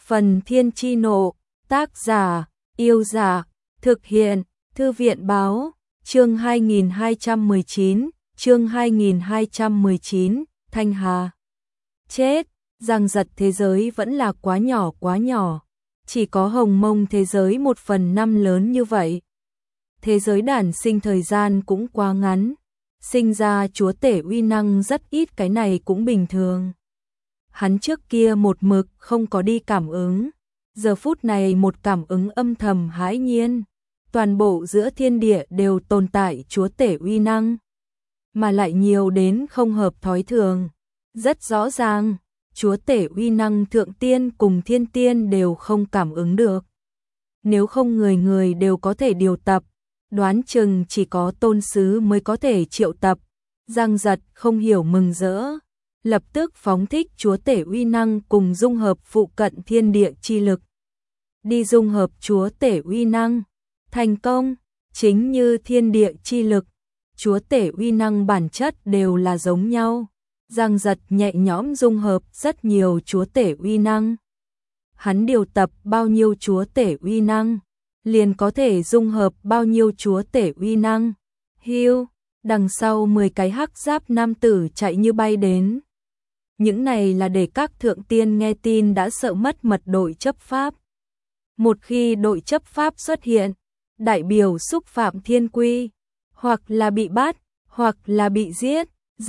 Phần Thiên Chi Nộ, tác giả, Yêu Dạ, thực hiện, Thư viện Báo, chương 2219, Thanh Hà. Chết, Giang Giật thế giới vẫn là quá nhỏ, chỉ có Hồng Mông thế giới 1/5 lớn như vậy. Thế giới đản sinh thời gian cũng quá ngắn, sinh ra chúa tể uy năng rất ít, cái này cũng bình thường. Hắn trước kia một mực không có đi cảm ứng, giờ phút này một cảm ứng âm thầm hãi nhiên, toàn bộ giữa thiên địa đều tồn tại chúa tể uy năng, mà lại nhiều đến không hợp thói thường. Rất rõ ràng, chúa tể uy năng thượng tiên cùng thiên tiên đều không cảm ứng được. Nếu không người người đều có thể điều tập, đoán chừng chỉ có tôn sứ mới có thể triệu tập. Giang Giật không hiểu mừng rỡ, lập tức phóng thích chúa tể uy năng cùng dung hợp phụ cận thiên địa chi lực. Đi dung hợp chúa tể uy năng, thành công, chính như thiên địa chi lực, chúa tể uy năng bản chất đều là giống nhau. Giang Giật nhẹ nhõm dung hợp rất nhiều chúa tể uy năng. Hắn điều tập bao nhiêu chúa tể uy năng, liền có thể dung hợp bao nhiêu chúa tể uy năng. Hiu, đằng sau 10 cái hắc giáp nam tử chạy như bay đến. Những này là để các thượng tiên nghe tin đã sợ mất mật đội chấp pháp. Một khi đội chấp pháp xuất hiện, đại biểu xúc phạm thiên quy, hoặc là bị bắt, hoặc là bị giết.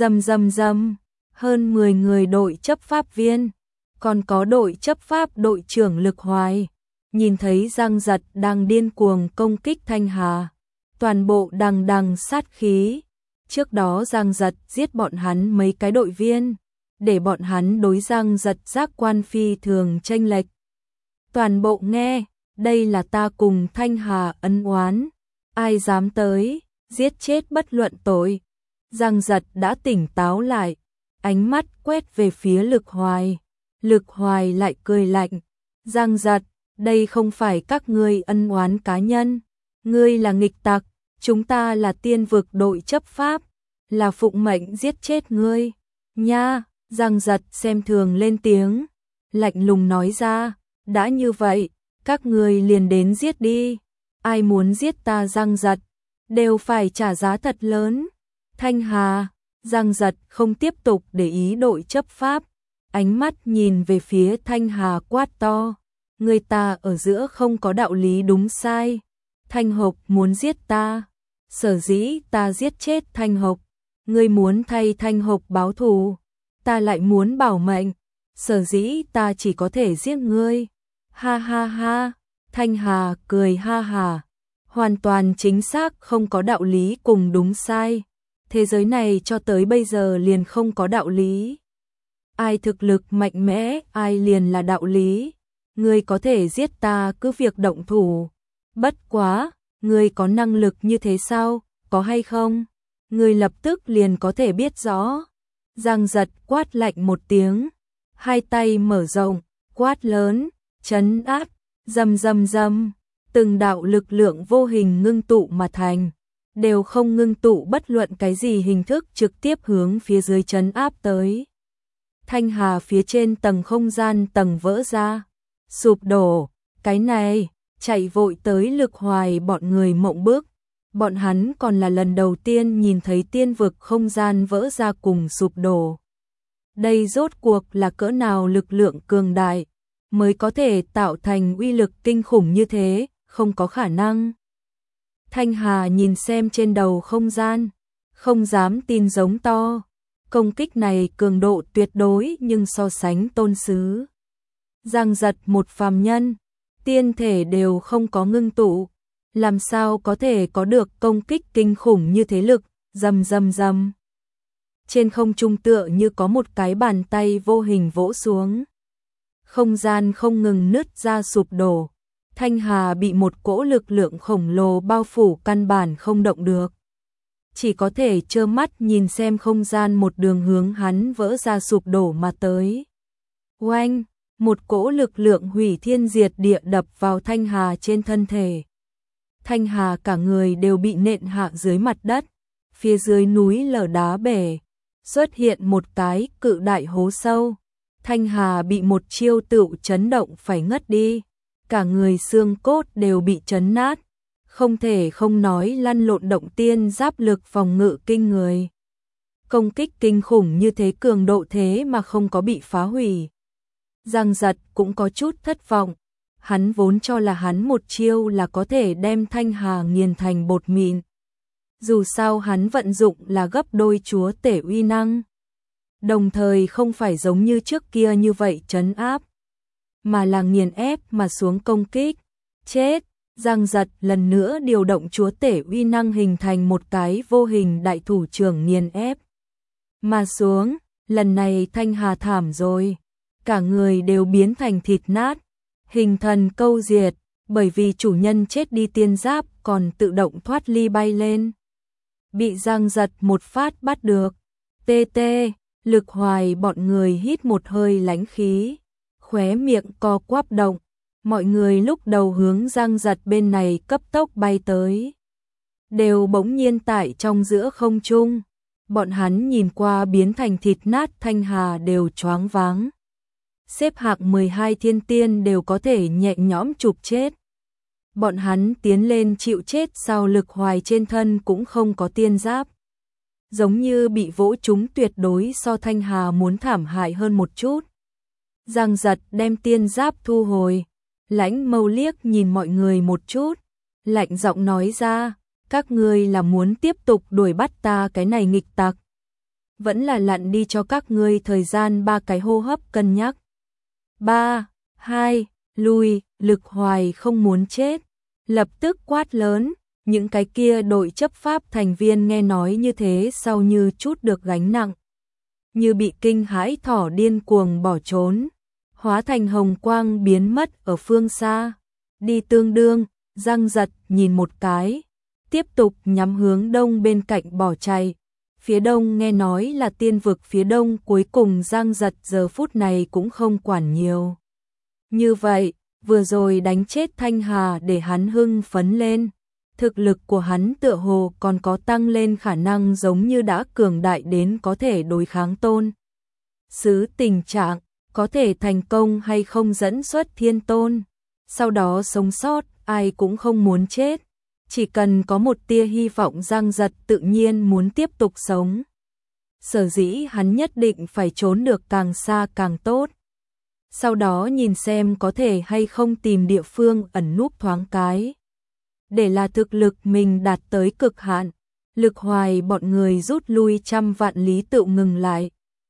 Rầm. Hơn 10 người đội chấp pháp viên, còn có đội chấp pháp đội trưởng Lực Hoài, nhìn thấy Giang Giật đang điên cuồng công kích Thanh Hà, toàn bộ đằng sát khí. Trước đó Giang Giật giết bọn hắn mấy cái đội viên, để bọn hắn đối Giang Giật giác quan phi thường chênh lệch. Toàn bộ nghe, đây là ta cùng Thanh Hà ân oán, ai dám tới, giết chết bất luận tội. Giang Giật đã tỉnh táo lại, ánh mắt quét về phía Lực Hoài. Lực Hoài lại cười lạnh, Giang Giật, đây không phải các ngươi ân oán cá nhân, ngươi là nghịch tặc, chúng ta là tiên vực đội chấp pháp, là phụng mệnh giết chết ngươi. Nha, Giang Giật xem thường lên tiếng, lạnh lùng nói ra, đã như vậy, các ngươi liền đến giết đi, ai muốn giết ta Giang Giật, đều phải trả giá thật lớn. Thanh Hà, Giang Giật không tiếp tục để ý đội chấp pháp, ánh mắt nhìn về phía Thanh Hà quát to, người ta ở giữa không có đạo lý đúng sai. Thanh Hộc muốn giết ta, sở dĩ ta giết chết Thanh Hộc, ngươi muốn thay Thanh Hộc báo thù, ta lại muốn bảo mệnh, sở dĩ ta chỉ có thể giết ngươi. Ha, Thanh Hà cười ha, hoàn toàn chính xác không có đạo lý cùng đúng sai. Thế giới này cho tới bây giờ liền không có đạo lý. Ai thực lực mạnh mẽ, ai liền là đạo lý. Ngươi có thể giết ta cứ việc động thủ. Bất quá, ngươi có năng lực như thế sao, có hay không? Ngươi lập tức liền có thể biết rõ. Giang Giật quát lạnh một tiếng, hai tay mở rộng, quát lớn, trấn áp, rầm. Từng đạo lực lượng vô hình ngưng tụ mà thành, đều không ngưng tụ bất luận cái gì hình thức, trực tiếp hướng phía dưới trấn áp tới. Thanh Hà phía trên tầng không gian tầng vỡ ra, sụp đổ, cái này, chạy vội tới Lực Hoài bọn người mộng bức, bọn hắn còn là lần đầu tiên nhìn thấy tiên vực không gian vỡ ra cùng sụp đổ. Đây rốt cuộc là cỡ nào lực lượng cường đại, mới có thể tạo thành uy lực kinh khủng như thế, không có khả năng. Thanh Hà nhìn xem trên đầu không gian, không dám tin giống to, công kích này cường độ tuyệt đối nhưng so sánh tôn sứ. Giang Giật một phàm nhân, tiên thể đều không có ngưng tụ, làm sao có thể có được công kích kinh khủng như thế lực, rầm. Trên không trung tựa như có một cái bàn tay vô hình vỗ xuống. Không gian không ngừng nứt ra sụp đổ. Thanh Hà bị một cỗ lực lượng khổng lồ bao phủ, căn bản không động được. Chỉ có thể trơ mắt nhìn xem không gian một đường hướng hắn vỡ ra sụp đổ mà tới. Oanh, một cỗ lực lượng hủy thiên diệt địa đập vào Thanh Hà trên thân thể. Thanh Hà cả người đều bị nện hạ dưới mặt đất, phía dưới núi lở đá bể, xuất hiện một cái cự đại hố sâu. Thanh Hà bị một chiêu tựu chấn động phải ngất đi, cả người xương cốt đều bị chấn nát, không thể không nói lăn lộn động tiên giáp lực phòng ngự kinh người. Công kích kinh khủng như thế, cường độ thế mà không có bị phá hủy. Giang Giật cũng có chút thất vọng, hắn vốn cho là hắn một chiêu là có thể đem Thanh Hà nghiền thành bột mịn. Dù sao hắn vận dụng là gấp đôi chúa tể uy năng, đồng thời không phải giống như trước kia như vậy trấn áp, mà là nghiền ép mà xuống công kích. Chết! Giang Giật lần nữa điều động chúa tể uy năng hình thành một cái vô hình đại thủ trưởng nghiền ép mà xuống. Lần này Thanh Hà thảm rồi, cả người đều biến thành thịt nát, hình thần câu diệt, bởi vì chủ nhân chết đi, tiên giáp còn tự động thoát ly bay lên, bị Giang Giật một phát bắt được. TT, Lực Hoài bọn người hít một hơi lãnh khí, khóe miệng co quắp động, mọi người lúc đầu hướng Giang Giật bên này cấp tốc bay tới, đều bỗng nhiên tại trong giữa không trung. Bọn hắn nhìn qua biến thành thịt nát Thanh Hà đều choáng váng. Xếp hạng 12 thiên tiên đều có thể nhẹ nhõm chụp chết. Bọn hắn tiến lên chịu chết sao? Lực Hoài trên thân cũng không có tiên giáp, giống như bị vỗ trúng, tuyệt đối so Thanh Hà muốn thảm hại hơn một chút. Giang Giật đem tiên giáp thu hồi, lãnh mâu liếc nhìn mọi người một chút, lạnh giọng nói ra, các ngươi là muốn tiếp tục đuổi bắt ta cái này nghịch tặc, vẫn là lặn đi cho các ngươi thời gian 3 cái hô hấp cân nhắc. 3, 2, lui. Lực Hoài không muốn chết, lập tức quát lớn. Những cái kia đội chấp pháp thành viên nghe nói như thế sau như chút được gánh nặng, như bị kinh hãi thỏ điên cuồng bỏ trốn, hóa thành hồng quang biến mất ở phương xa. Đi tương đương. Giang Giật nhìn một cái, tiếp tục nhắm hướng đông bên cạnh bỏ chạy. Phía đông nghe nói là tiên vực phía đông, cuối cùng Giang Giật giờ phút này cũng không quản nhiều như vậy, vừa rồi đánh chết Thanh Hà để hắn hưng phấn lên. Thực lực của hắn tựa hồ còn có tăng lên, khả năng giống như đã cường đại đến có thể đối kháng tôn sứ tình trạng, có thể thành công hay không dẫn xuất thiên tôn, sau đó sống sót. Ai cũng không muốn chết, chỉ cần có một tia hy vọng. Giang Giật tự nhiên muốn tiếp tục sống, sở dĩ hắn nhất định phải trốn được càng xa càng tốt, sau đó nhìn xem có thể hay không tìm địa phương ẩn núp thoáng cái, để là thực lực mình đạt tới cực hạn. Lực Hoài bọn người rút lui 100 vạn lý tự ngừng lại.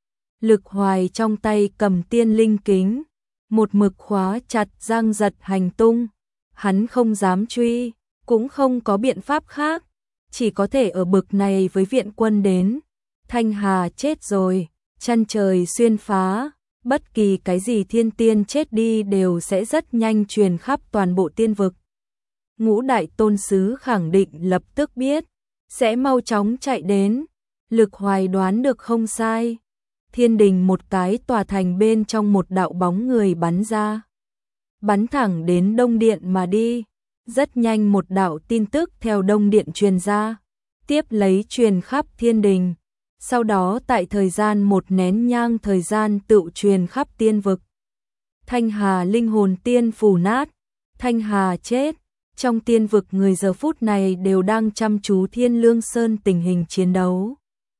Lực Hoài trong tay cầm tiên linh kính, một mực khóa chặt Giang Giật hành tung. Hắn không dám truy, cũng không có biện pháp khác, chỉ có thể ở bực này với viện quân đến. Thanh Hà chết rồi, chân trời xuyên phá, bất kỳ cái gì thiên tiên chết đi đều sẽ rất nhanh truyền khắp toàn bộ tiên vực. Ngũ đại tôn sứ khẳng định lập tức biết, sẽ mau chóng chạy đến. Lực Hoài đoán được không sai. Thiên đình một cái tòa thành bên trong, một đạo bóng người bắn ra, bắn thẳng đến Đông Điện mà đi. Rất nhanh một đạo tin tức theo Đông Điện truyền ra, tiếp lấy truyền khắp thiên đình, sau đó tại thời gian một nén nhang thời gian tự truyền khắp tiên vực. Thanh Hà linh hồn tiên phù nát, Thanh Hà chết. Trong tiên vực người giờ phút này đều đang chăm chú Thiên Lương Sơn tình hình chiến đấu.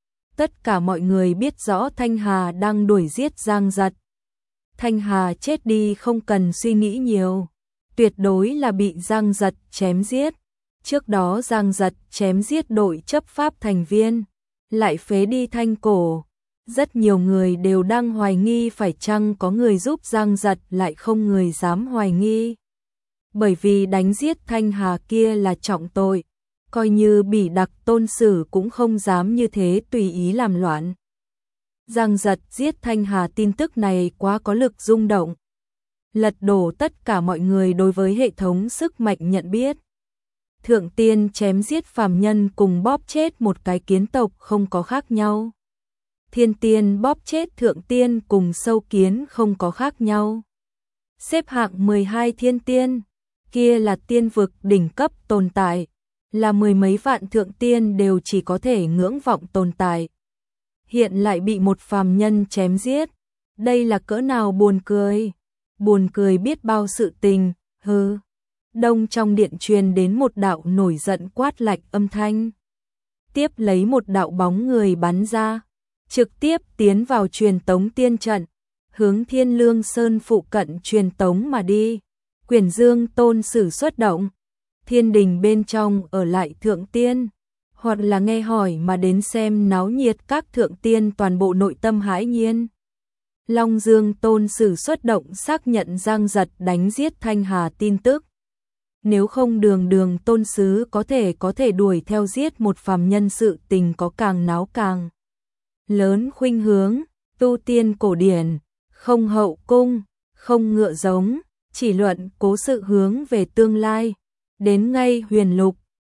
Tất cả mọi người biết rõ Thanh Hà đang đuổi giết Giang Giật. Thanh Hà chết đi không cần suy nghĩ nhiều, tuyệt đối là bị Giang Giật chém giết. Trước đó Giang Giật chém giết đội chấp pháp thành viên, lại phế đi thanh cổ. Rất nhiều người đều đang hoài nghi phải chăng có người giúp Giang Giật, lại không người dám hoài nghi. Bởi vì đánh giết Thanh Hà kia là trọng tội, coi như Bỉ Đặc tôn sử cũng không dám như thế tùy ý làm loạn. Giang Giật giết Thanh Hà tin tức này quá có lực rung động, lật đổ tất cả mọi người đối với hệ thống sức mạnh nhận biết. Thượng tiên chém giết phàm nhân cùng bóp chết một cái kiến tộc không có khác nhau. Thiên tiên bóp chết thượng tiên cùng sâu kiến không có khác nhau. Xếp hạng 12 thiên tiên, kia là tiên vực đỉnh cấp tồn tại, là mười mấy vạn thượng tiên đều chỉ có thể ngưỡng vọng tồn tại. Hiện lại bị một phàm nhân chém giết, Đây là cỡ nào buồn cười biết bao sự tình, hừ. Đông trong điện truyền đến một đạo nổi giận quát lạnh âm thanh. Tiếp lấy một đạo bóng người bắn ra, trực tiếp tiến vào truyền tống tiên trận, hướng Thiên Lương Sơn phụ cận truyền tống mà đi. Quyển Dương Tôn sử xuất động, thiên đình bên trong ở lại thượng tiên, hoặc là nghe hỏi mà đến xem náo nhiệt các thượng tiên toàn bộ nội tâm hãi nhiên. Long Dương Tôn sử xuất động xác nhận Giang Giật đánh giết Thanh Hà tin tức. Nếu không đường tôn sứ có thể đuổi theo giết một phàm nhân, sự tình có càng náo càng lớn. Khuynh hướng tu tiên cổ điển, không hậu cung, không ngựa giống, chỉ luận cố sự hướng về tương lai. Đến ngay huyền lục,